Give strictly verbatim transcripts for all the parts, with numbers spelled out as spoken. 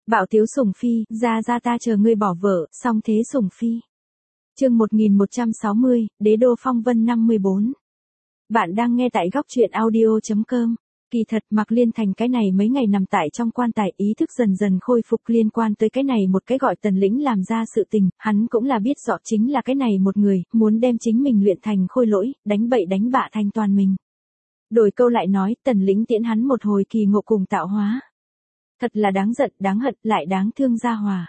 Bạo tiếu sủng phi, ra ra ta chờ ngươi bỏ vợ, song thế sủng phi. Chương một nghìn một trăm sáu mươi, Đế đô phong vân năm mươi bốn. Bạn đang nghe tại góc truyện audio chấm com. Kỳ thật Mạc Liên Thành cái này mấy ngày nằm tại trong quan tài, ý thức dần dần khôi phục liên quan tới cái này một cái gọi Tần Lĩnh làm ra sự tình, hắn cũng là biết rõ chính là cái này một người, muốn đem chính mình luyện thành khôi lỗi, đánh bậy đánh bạ thành toàn mình. Đổi câu lại nói, Tần Lĩnh tiễn hắn một hồi kỳ ngộ cùng tạo hóa. Thật là đáng giận, đáng hận, lại đáng thương gia hòa.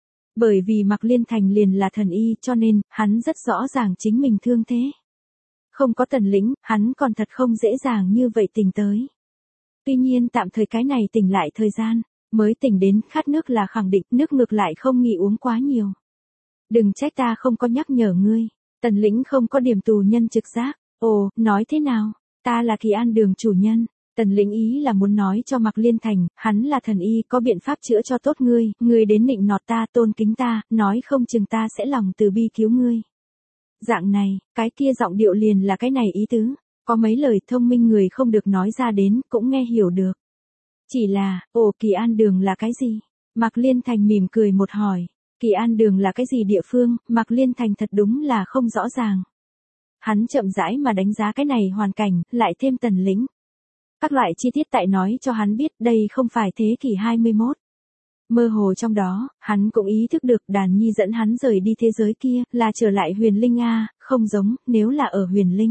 Bởi vì Mạc Liên Thành liền là thần y, cho nên, hắn rất rõ ràng chính mình thương thế. Không có Tần Lĩnh, hắn còn thật không dễ dàng như vậy tỉnh tới. Tuy nhiên tạm thời cái này tỉnh lại thời gian, mới tỉnh đến khát nước là khẳng định, nước ngược lại không nghĩ uống quá nhiều. Đừng trách ta không có nhắc nhở ngươi, Tần Lĩnh không có điểm tù nhân trực giác. Ồ, nói thế nào, ta là Kỳ An Đường chủ nhân. Tần Lĩnh ý là muốn nói cho Mạc Liên Thành, hắn là thần y, có biện pháp chữa cho tốt ngươi, ngươi đến nịnh nọt ta, tôn kính ta, nói không chừng ta sẽ lòng từ bi cứu ngươi. Dạng này, cái kia giọng điệu liền là cái này ý tứ, có mấy lời thông minh người không được nói ra đến, cũng nghe hiểu được. Chỉ là, ồ Kỳ An Đường là cái gì? Mạc Liên Thành mỉm cười một hỏi, Kỳ An Đường là cái gì địa phương, Mạc Liên Thành thật đúng là không rõ ràng. Hắn chậm rãi mà đánh giá cái này hoàn cảnh, lại thêm Tần Lĩnh. Các loại chi tiết tại nói cho hắn biết đây không phải thế kỷ hai mươi mốt. Mơ hồ trong đó, hắn cũng ý thức được Đàn Nhi dẫn hắn rời đi thế giới kia, là trở lại huyền linh a, không giống, nếu là ở huyền linh.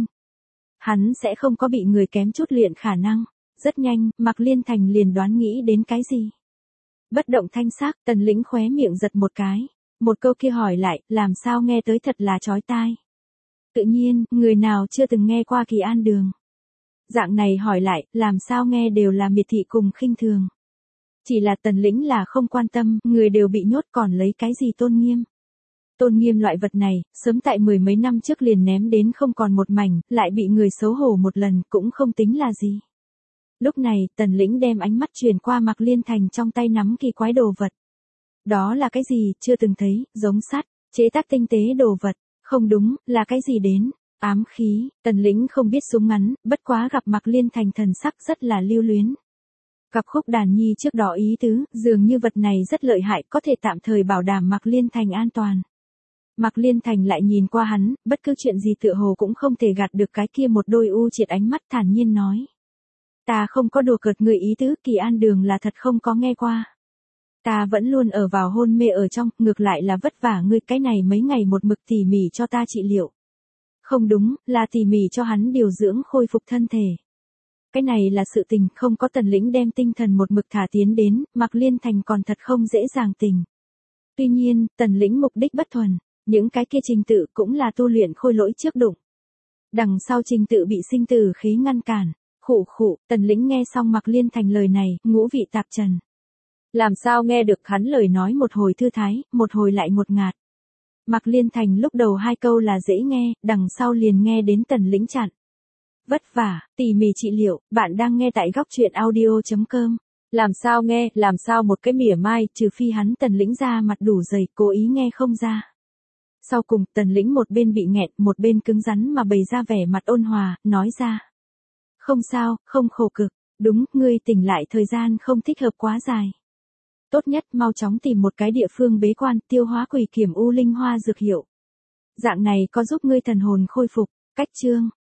Hắn sẽ không có bị người kém chút luyện khả năng. Rất nhanh, Mạc Liên Thành liền đoán nghĩ đến cái gì. Bất động thanh sắc, Tần Lĩnh khóe miệng giật một cái. Một câu kia hỏi lại, làm sao nghe tới thật là chói tai. Tự nhiên, người nào chưa từng nghe qua Kỳ An Đường. Dạng này hỏi lại, làm sao nghe đều là miệt thị cùng khinh thường. Chỉ là Tần Lĩnh là không quan tâm, người đều bị nhốt còn lấy cái gì tôn nghiêm. Tôn nghiêm loại vật này, sớm tại mười mấy năm trước liền ném đến không còn một mảnh, lại bị người xấu hổ một lần, cũng không tính là gì. Lúc này, Tần Lĩnh đem ánh mắt truyền qua Mạc Liên Thành trong tay nắm kỳ quái đồ vật. Đó là cái gì, chưa từng thấy, giống sắt, chế tác tinh tế đồ vật, không đúng, là cái gì đến. Ám khí, Tần Lĩnh không biết súng ngắn, bất quá gặp Mạc Liên Thành thần sắc rất là lưu luyến. Gặp khúc Đàn Nhi trước đó ý tứ, dường như vật này rất lợi hại, có thể tạm thời bảo đảm Mạc Liên Thành an toàn. Mạc Liên Thành lại nhìn qua hắn, bất cứ chuyện gì tựa hồ cũng không thể gạt được cái kia một đôi u triệt ánh mắt, thản nhiên nói. Ta không có đùa cợt người ý tứ, Kỳ An Đường là thật không có nghe qua. Ta vẫn luôn ở vào hôn mê ở trong, ngược lại là vất vả ngươi cái này mấy ngày một mực tỉ mỉ cho ta trị liệu. Không đúng, là tỉ mỉ cho hắn điều dưỡng khôi phục thân thể. Cái này là sự tình, không có Tần Lĩnh đem tinh thần một mực thả tiến đến, Mạc Liên Thành còn thật không dễ dàng tình. Tuy nhiên, Tần Lĩnh mục đích bất thuần, những cái kia trình tự cũng là tu luyện khôi lỗi trước đụng. Đằng sau trình tự bị sinh tử khí ngăn cản, khụ khụ, Tần Lĩnh nghe xong Mạc Liên Thành lời này, ngũ vị tạp trần. Làm sao nghe được hắn lời nói một hồi thư thái, một hồi lại ngột ngạt. Mạc Liên Thành lúc đầu hai câu là dễ nghe, đằng sau liền nghe đến Tần Lĩnh chặn. Vất vả, tỉ mỉ trị liệu, bạn đang nghe tại góc truyện audio chấm com. Làm sao nghe, làm sao một cái mỉa mai, trừ phi hắn Tần Lĩnh ra mặt đủ dày, cố ý nghe không ra. Sau cùng, Tần Lĩnh một bên bị nghẹn, một bên cứng rắn mà bày ra vẻ mặt ôn hòa, nói ra. Không sao, không khổ cực, đúng, ngươi tỉnh lại thời gian không thích hợp quá dài. Tốt nhất mau chóng tìm một cái địa phương bế quan, tiêu hóa quỷ kiểm u linh hoa dược hiệu. Dạng này có giúp ngươi thần hồn khôi phục. Cách chương,